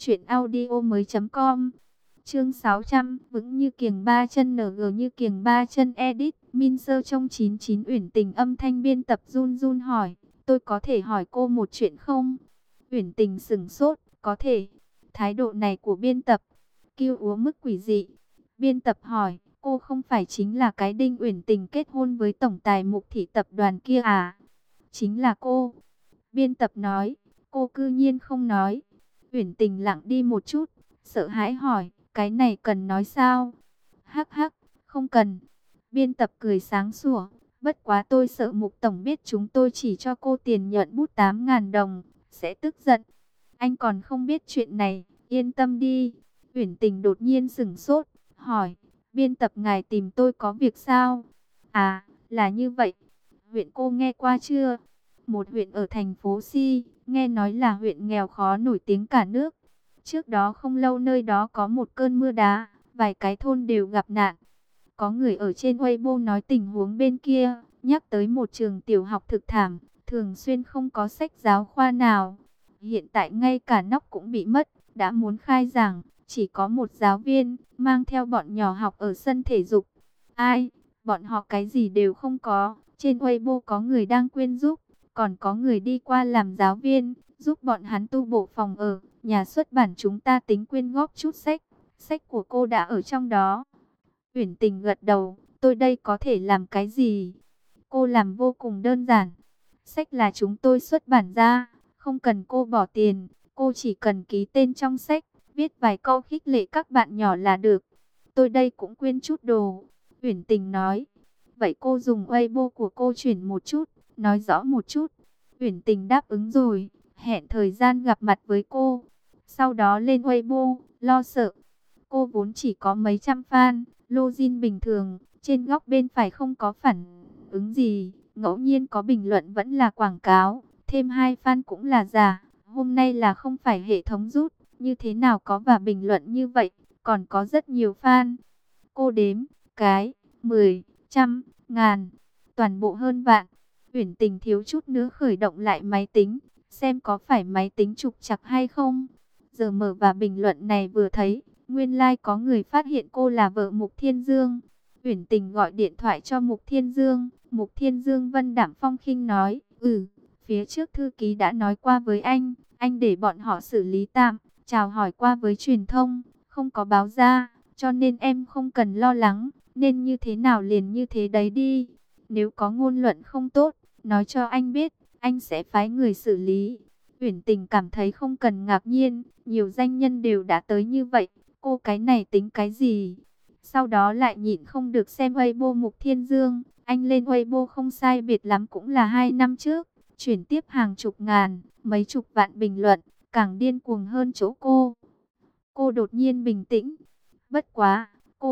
truyệnaudiomoi.com. Chương 600, vững như kiềng ba chân, NG như kiềng ba chân, edit Min Sơ trong 99. Uyển Tình âm thanh biên tập run run hỏi, tôi có thể hỏi cô một chuyện không? Uyển Tình sững sốt, có thể. Thái độ này của biên tập, kiêu úa mức quỷ dị. Biên tập hỏi, cô không phải chính là cái đinh Uyển Tình kết hôn với tổng tài Mục Thị tập đoàn kia à? Chính là cô. Biên tập nói, cô cư nhiên không nói. Uyển Tình lặng đi một chút, sợ hãi hỏi, cái này cần nói sao? Hắc hắc, không cần. Biên tập cười sáng sủa, bất quá tôi sợ Mục tổng biết chúng tôi chỉ cho cô tiền nhận bút 8.000 đồng, sẽ tức giận. Anh còn không biết chuyện này, yên tâm đi. Uyển Tình đột nhiên sững sốt, hỏi, biên tập ngài tìm tôi có việc sao? À, là như vậy. Huyện cô nghe qua chưa? Một huyện ở thành phố Si, nghe nói là huyện nghèo khó nổi tiếng cả nước. Trước đó không lâu nơi đó có một cơn mưa đá, vài cái thôn đều gặp nạn. Có người ở trên Weibo nói tình huống bên kia, nhắc tới một trường tiểu học thực thảm, thường xuyên không có sách giáo khoa nào. Hiện tại ngay cả nóc cũng bị mất, đã muốn khai giảng, chỉ có một giáo viên, mang theo bọn nhỏ học ở sân thể dục. Ai, bọn họ cái gì đều không có, trên Weibo có người đang quyên giúp, còn có người đi qua làm giáo viên, giúp bọn hắn tu bổ phòng ở. Nhà xuất bản chúng ta tính quyên góp chút sách, sách của cô đã ở trong đó. Uyển Tình gật đầu, tôi đây có thể làm cái gì? Cô làm vô cùng đơn giản. Sách là chúng tôi xuất bản ra, không cần cô bỏ tiền, cô chỉ cần ký tên trong sách, viết vài câu khích lệ các bạn nhỏ là được. Tôi đây cũng quyên chút đồ. Uyển Tình nói, vậy cô dùng Weibo của cô chuyển một chút, nói rõ một chút. Uyển Tình đáp ứng rồi, hẹn thời gian gặp mặt với cô. Sau đó lên Weibo, lo sợ. Cô vốn chỉ có mấy trăm fan, login bình thường, trên góc bên phải không có phản ứng gì, ngẫu nhiên có bình luận vẫn là quảng cáo, thêm 2 fan cũng là giả. Hôm nay là không phải hệ thống rút, như thế nào có và bình luận như vậy, còn có rất nhiều fan. Cô đếm, cái, 10, trăm, ngàn, toàn bộ hơn vạn. Uyển Tình thiếu chút nữa khởi động lại máy tính, xem có phải máy tính trục trặc hay không. Giờ mở và bình luận này vừa thấy, nguyên lai có người phát hiện cô là vợ Mục Thiên Dương. Uyển Tình gọi điện thoại cho Mục Thiên Dương. Mục Thiên Dương vân đạm phong khinh nói, phía trước thư ký đã nói qua với anh, anh để bọn họ xử lý tạm, chào hỏi qua với truyền thông, không có báo ra, cho nên em không cần lo lắng, nên như thế nào liền như thế đấy đi. Nếu có ngôn luận không tốt, nói cho anh biết, anh sẽ phái người xử lý. Uyển Tình cảm thấy không cần ngạc nhiên, nhiều danh nhân đều đã tới như vậy, cô cái này tính cái gì? Sau đó lại nhịn không được xem Weibo Mục Thiên Dương, anh lên Weibo không sai biệt lắm cũng là 2 năm trước, chuyển tiếp hàng chục ngàn, mấy chục vạn bình luận, càng điên cuồng hơn chỗ cô. Cô đột nhiên bình tĩnh, bất quá, cô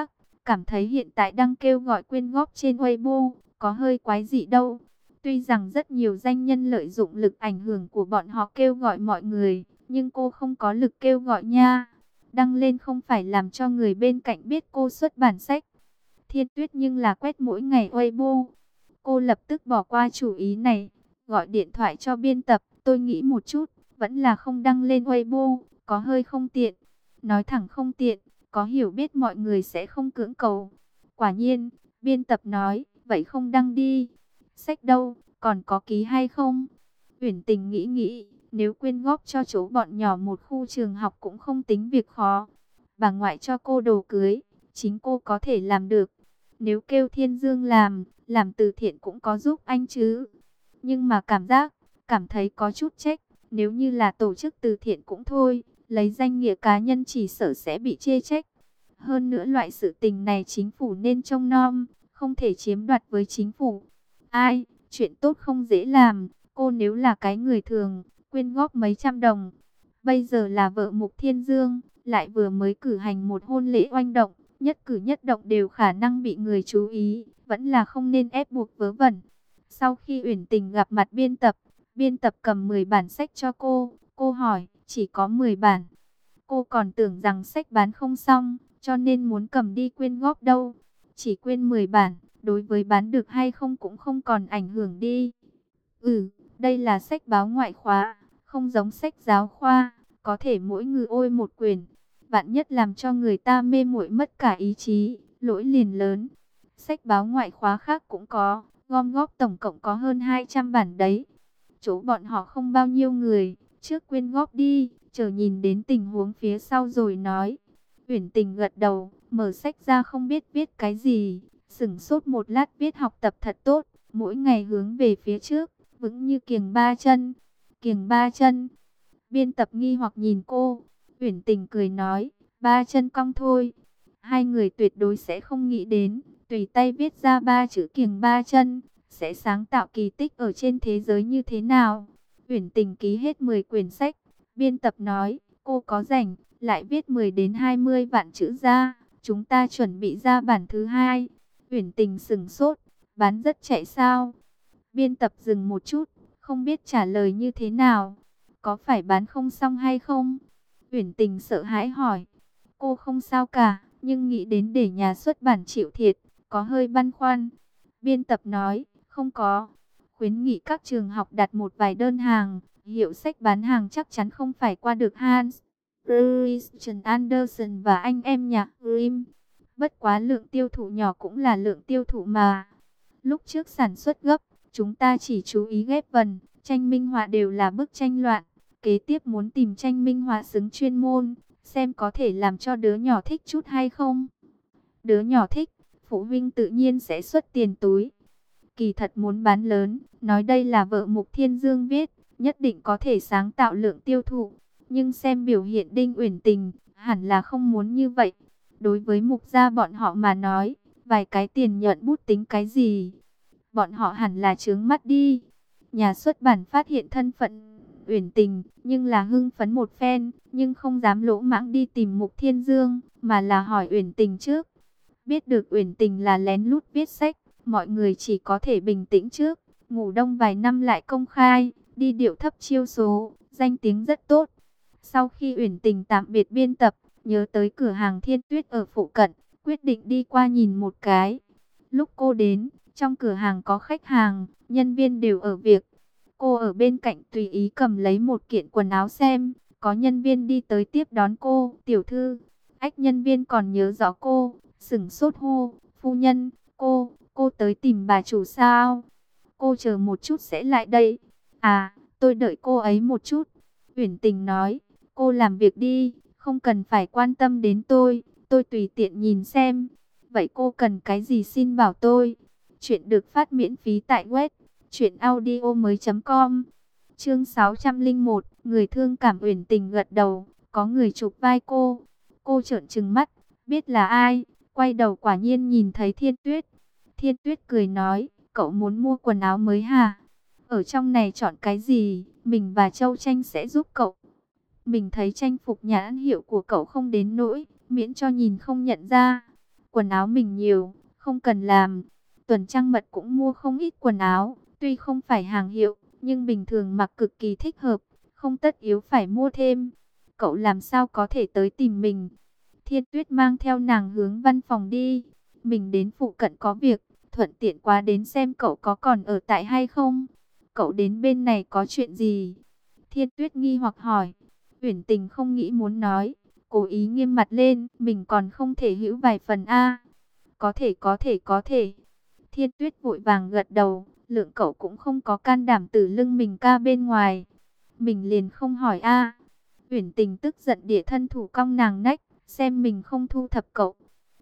cảm thấy hiện tại đang kêu gọi quyên góp trên Weibo, có hơi quái dị đâu. Tuy rằng rất nhiều danh nhân lợi dụng lực ảnh hưởng của bọn họ kêu gọi mọi người, nhưng cô không có lực kêu gọi nha. Đăng lên không phải làm cho người bên cạnh biết cô xuất bản sách. Thiên Tuyết nhưng là quét mỗi ngày Weibo. Cô lập tức bỏ qua chủ ý này, gọi điện thoại cho biên tập, tôi nghĩ một chút, vẫn là không đăng lên Weibo, có hơi không tiện. Nói thẳng không tiện, có hiểu biết mọi người sẽ không cưỡng cầu. Quả nhiên, biên tập nói, vậy không đăng đi. Sách đâu, còn có ký hay không? Uyển Tình nghĩ nghĩ, nếu quyên góp cho chỗ bọn nhỏ một khu trường học cũng không tính việc khó. Bà ngoại cho cô đồ cưới, chính cô có thể làm được. Nếu kêu Thiên Dương làm từ thiện cũng có giúp anh chứ. Nhưng mà cảm thấy có chút trách, nếu như là tổ chức từ thiện cũng thôi, lấy danh nghĩa cá nhân chỉ sợ sẽ bị chê trách. Hơn nữa loại sự tình này chính phủ nên trông nom, không thể chiếm đoạt với chính phủ. Ai, chuyện tốt không dễ làm, cô nếu là cái người thường, quyên góp mấy trăm đồng. Bây giờ là vợ Mục Thiên Dương, lại vừa mới cử hành một hôn lễ oanh động, nhất cử nhất động đều khả năng bị người chú ý, vẫn là không nên ép buộc vớ vẩn. Sau khi Uyển Tình gặp mặt biên tập cầm 10 bản sách cho cô hỏi, chỉ có 10 bản. Cô còn tưởng rằng sách bán không xong, cho nên muốn cầm đi quyên góp đâu. Chỉ quyên 10 bản, đối với bán được hay không cũng không còn ảnh hưởng đi. Đây là sách báo ngoại khóa, không giống sách giáo khoa, có thể mỗi người ôi một quyển. Vạn nhất làm cho người ta mê muội mất cả ý chí, lỗi liền lớn. Sách báo ngoại khóa khác cũng có, gom góp tổng cộng có hơn 200 bản đấy. Chỗ bọn họ không bao nhiêu người, trước quyên góp đi, chờ nhìn đến tình huống phía sau rồi nói. Uyển Tình gật đầu, mở sách ra không biết viết cái gì, sửng sốt một lát viết học tập thật tốt, mỗi ngày hướng về phía trước, vững như kiềng ba chân. Kiềng ba chân. Biên tập nghi hoặc nhìn cô, Uyển Tình cười nói, ba chân cong thôi. Hai người tuyệt đối sẽ không nghĩ đến, tùy tay viết ra 3 chữ kiềng ba chân, sẽ sáng tạo kỳ tích ở trên thế giới như thế nào. Uyển Tình ký hết 10 quyển sách, biên tập nói, cô có rảnh, lại viết 10 đến 20 vạn chữ ra, chúng ta chuẩn bị ra bản thứ hai. Uyển Tình sửng sốt, bán rất chạy sao? Biên tập dừng một chút, không biết trả lời như thế nào. Có phải bán không xong hay không? Uyển Tình sợ hãi hỏi. Cô không sao cả, nhưng nghĩ đến để nhà xuất bản chịu thiệt, có hơi băn khoăn. Biên tập nói, không có. Khuyến nghị các trường học đặt một vài đơn hàng, hiệu sách bán hàng chắc chắn không phải qua được Hans Christian Andersen và anh em nhạc Grimm. Bất quá lượng tiêu thụ nhỏ cũng là lượng tiêu thụ mà. Lúc trước sản xuất gấp, chúng ta chỉ chú ý ghép vần, tranh minh họa đều là bức tranh loạn. Kế tiếp muốn tìm tranh minh họa xứng chuyên môn, xem có thể làm cho đứa nhỏ thích chút hay không. Đứa nhỏ thích, phụ huynh tự nhiên sẽ xuất tiền túi. Kỳ thật muốn bán lớn, nói đây là vợ Mục Thiên Dương viết, nhất định có thể sáng tạo lượng tiêu thụ. Nhưng xem biểu hiện Đinh Uyển Tình, hẳn là không muốn như vậy. Đối với Mục gia bọn họ mà nói, vài cái tiền nhận bút tính cái gì? Bọn họ hẳn là trướng mắt đi. Nhà xuất bản phát hiện thân phận Uyển Tình, nhưng là hưng phấn một phen, nhưng không dám lỗ mãng đi tìm Mục Thiên Dương, mà là hỏi Uyển Tình trước. Biết được Uyển Tình là lén lút viết sách, mọi người chỉ có thể bình tĩnh trước. Ngủ đông vài năm lại công khai, đi điệu thấp chiêu số, danh tiếng rất tốt. Sau khi Uyển Tình tạm biệt biên tập, nhớ tới cửa hàng Thiên Tuyết ở phụ cận, quyết định đi qua nhìn một cái. Lúc cô đến, trong cửa hàng có khách hàng, nhân viên đều ở việc. Cô ở bên cạnh tùy ý cầm lấy một kiện quần áo xem, có nhân viên đi tới tiếp đón cô, tiểu thư. Ách nhân viên còn nhớ rõ cô, sửng sốt hô, phu nhân, cô tới tìm bà chủ sao? Cô chờ một chút sẽ lại đây. À, tôi đợi cô ấy một chút. Uyển Tình nói, cô làm việc đi, không cần phải quan tâm đến tôi tùy tiện nhìn xem. Vậy cô cần cái gì xin bảo tôi. Chuyện được phát miễn phí tại web truyệnaudiomoi.com. Chương 601, người thương cảm. Uyển Tình gật đầu, có người chụp vai cô. Cô trợn trừng mắt, biết là ai, quay đầu quả nhiên nhìn thấy Thiên Tuyết. Thiên Tuyết cười nói, cậu muốn mua quần áo mới hả? Ở trong này chọn cái gì, mình và Châu Tranh sẽ giúp cậu. Mình thấy trang phục nhãn hiệu của cậu không đến nỗi, miễn cho nhìn không nhận ra. Quần áo mình nhiều, không cần làm. Tuần Trăng Mật cũng mua không ít quần áo, tuy không phải hàng hiệu, nhưng bình thường mặc cực kỳ thích hợp, không tất yếu phải mua thêm. Cậu làm sao có thể tới tìm mình? Thiên Tuyết mang theo nàng hướng văn phòng đi. Mình đến phụ cận có việc, thuận tiện quá đến xem cậu có còn ở tại hay không. Cậu đến bên này có chuyện gì? Thiên Tuyết nghi hoặc hỏi. Uyển Tình không nghĩ muốn nói, cố ý nghiêm mặt lên, mình còn không thể hữu vài phần a. Có thể. Thiên Tuyết vội vàng gật đầu, lượng cậu cũng không có can đảm từ lưng mình ca bên ngoài. Mình liền không hỏi a. Uyển Tình tức giận địa thân thủ cong nàng nách, xem mình không thu thập cậu.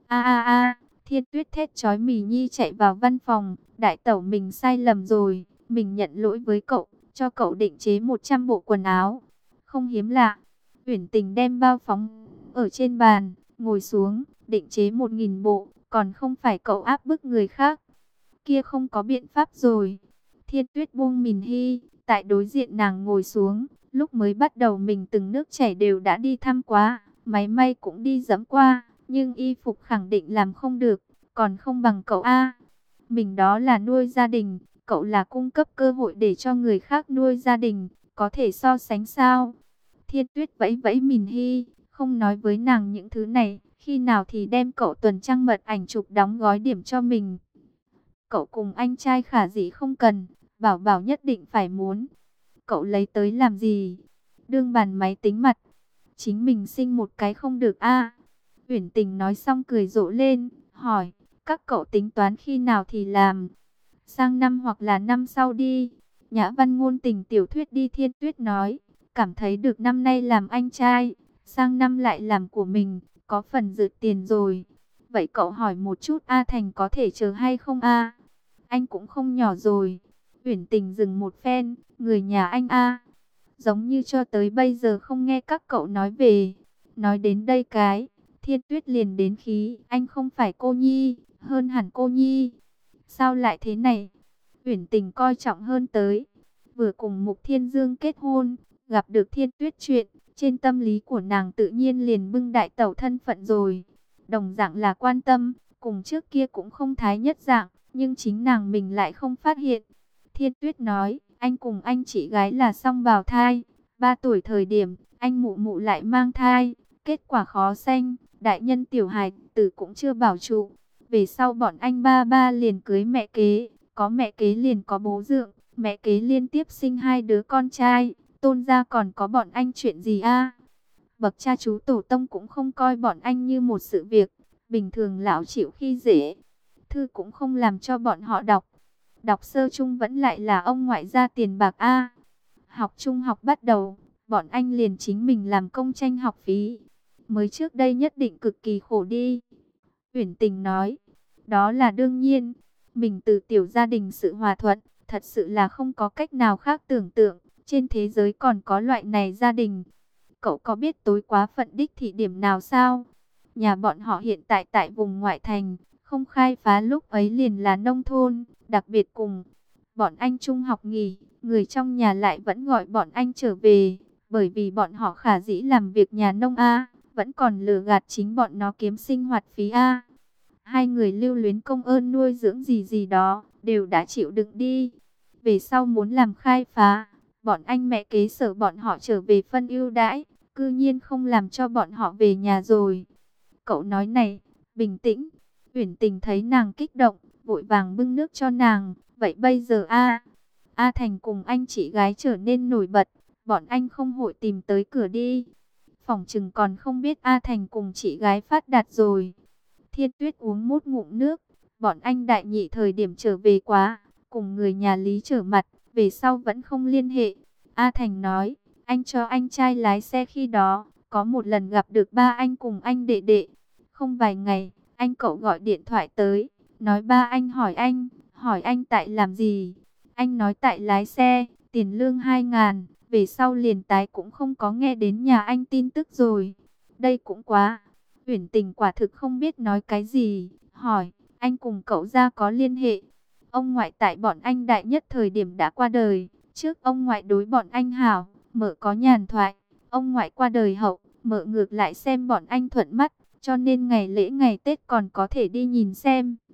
A. Thiên Tuyết thét chói mì nhi chạy vào văn phòng, đại tẩu mình sai lầm rồi, mình nhận lỗi với cậu, cho cậu định chế 100 bộ quần áo. Không hiếm lạ. Uyển Tình đem bao phóng ở trên bàn, ngồi xuống, định chế 1000 bộ, còn không phải cậu áp bức người khác. Kia không có biện pháp rồi. Thiên Tuyết buông mìn hy, tại đối diện nàng ngồi xuống, lúc mới bắt đầu mình từng nước chảy đều đã đi thăm quá, máy may cũng đi dẫm qua, nhưng y phục khẳng định làm không được, còn không bằng cậu a. Mình đó là nuôi gia đình, cậu là cung cấp cơ hội để cho người khác nuôi gia đình, có thể so sánh sao? Thiên Tuyết vẫy vẫy mìn hy, không nói với nàng những thứ này, khi nào thì đem cậu Tuần Trăng Mật ảnh chụp đóng gói điểm cho mình. Cậu cùng anh trai Khả Dĩ không cần, Bảo Bảo nhất định phải muốn. Cậu lấy tới làm gì? Đương bàn máy tính mặt. Chính mình sinh một cái không được a. Uyển Tình nói xong cười rộ lên, hỏi, các cậu tính toán khi nào thì làm? Sang năm hoặc là năm sau đi. Nhã văn ngôn tình tiểu thuyết đi. Thiên Tuyết nói, cảm thấy được năm nay làm anh trai, sang năm lại làm của mình, có phần dự tiền rồi. Vậy cậu hỏi một chút A Thành có thể chờ hay không a? Anh cũng không nhỏ rồi. Uyển Tình dừng một phen, người nhà anh a. Giống như cho tới bây giờ không nghe các cậu nói về. Nói đến đây cái, Thiên Tuyết liền đến khí, anh không phải cô nhi, hơn hẳn cô nhi. Sao lại thế này? Uyển Tình coi trọng hơn tới. Vừa cùng Mục Thiên Dương kết hôn, gặp được Thiên Tuyết chuyện, trên tâm lý của nàng tự nhiên liền bưng đại tẩu thân phận rồi. Đồng dạng là quan tâm, cùng trước kia cũng không thái nhất dạng, nhưng chính nàng mình lại không phát hiện. Thiên Tuyết nói, anh cùng anh chị gái là song bào thai, 3 tuổi thời điểm, anh mụ mụ lại mang thai, kết quả khó sanh, đại nhân tiểu hài tử cũng chưa bảo trụ. Về sau bọn anh ba ba liền cưới mẹ kế, có mẹ kế liền có bố dượng, mẹ kế liên tiếp sinh 2 đứa con trai, tôn gia còn có bọn anh chuyện gì a? Bậc cha chú tổ tông cũng không coi bọn anh như một sự việc, bình thường lão chịu khi dễ, thư cũng không làm cho bọn họ đọc. Đọc sơ chung vẫn lại là ông ngoại ra tiền bạc a. Học trung học bắt đầu, bọn anh liền chính mình làm công tranh học phí. Mới trước đây nhất định cực kỳ khổ đi. Uyển Tình nói, đó là đương nhiên, mình từ tiểu gia đình sự hòa thuận, thật sự là không có cách nào khác tưởng tượng, trên thế giới còn có loại này gia đình. Cậu có biết tối quá phận đích thị điểm nào sao? Nhà bọn họ hiện tại tại vùng ngoại thành, không khai phá lúc ấy liền là nông thôn, đặc biệt cùng bọn anh trung học nghỉ, người trong nhà lại vẫn gọi bọn anh trở về, bởi vì bọn họ Khả Dĩ làm việc nhà nông a, vẫn còn lừa gạt chính bọn nó kiếm sinh hoạt phí a. Hai người lưu luyến công ơn nuôi dưỡng gì gì đó, đều đã chịu đựng đi. Về sau muốn làm khai phá, bọn anh mẹ kế sở bọn họ trở về phân ưu đãi, cư nhiên không làm cho bọn họ về nhà rồi. Cậu nói này, bình tĩnh. Uyển Tình thấy nàng kích động, vội vàng bưng nước cho nàng. Vậy bây giờ A Thành cùng anh chị gái trở nên nổi bật, bọn anh không hội tìm tới cửa đi. Phỏng chừng còn không biết A Thành cùng chị gái phát đạt rồi. Thiên Tuyết uống một ngụm nước, bọn anh đại nhị thời điểm trở về quá, cùng người nhà Lý trở mặt, về sau vẫn không liên hệ. A Thành nói, Anh cho anh trai lái xe khi đó, có một lần gặp được ba anh cùng anh đệ đệ. Không vài ngày, anh cậu gọi điện thoại tới, nói ba anh hỏi anh tại làm gì. Anh nói tại lái xe, tiền lương 2.000, về sau liền tái cũng không có nghe đến nhà anh tin tức rồi. Đây cũng quá. Uyển Tình quả thực không biết nói cái gì, hỏi, anh cùng cậu ra có liên hệ. Ông ngoại tại bọn anh đại nhất thời điểm đã qua đời, trước ông ngoại đối bọn anh hảo, mợ có nhàn thoại. Ông ngoại qua đời hậu, mợ ngược lại xem bọn anh thuận mắt, cho nên ngày lễ ngày Tết còn có thể đi nhìn xem.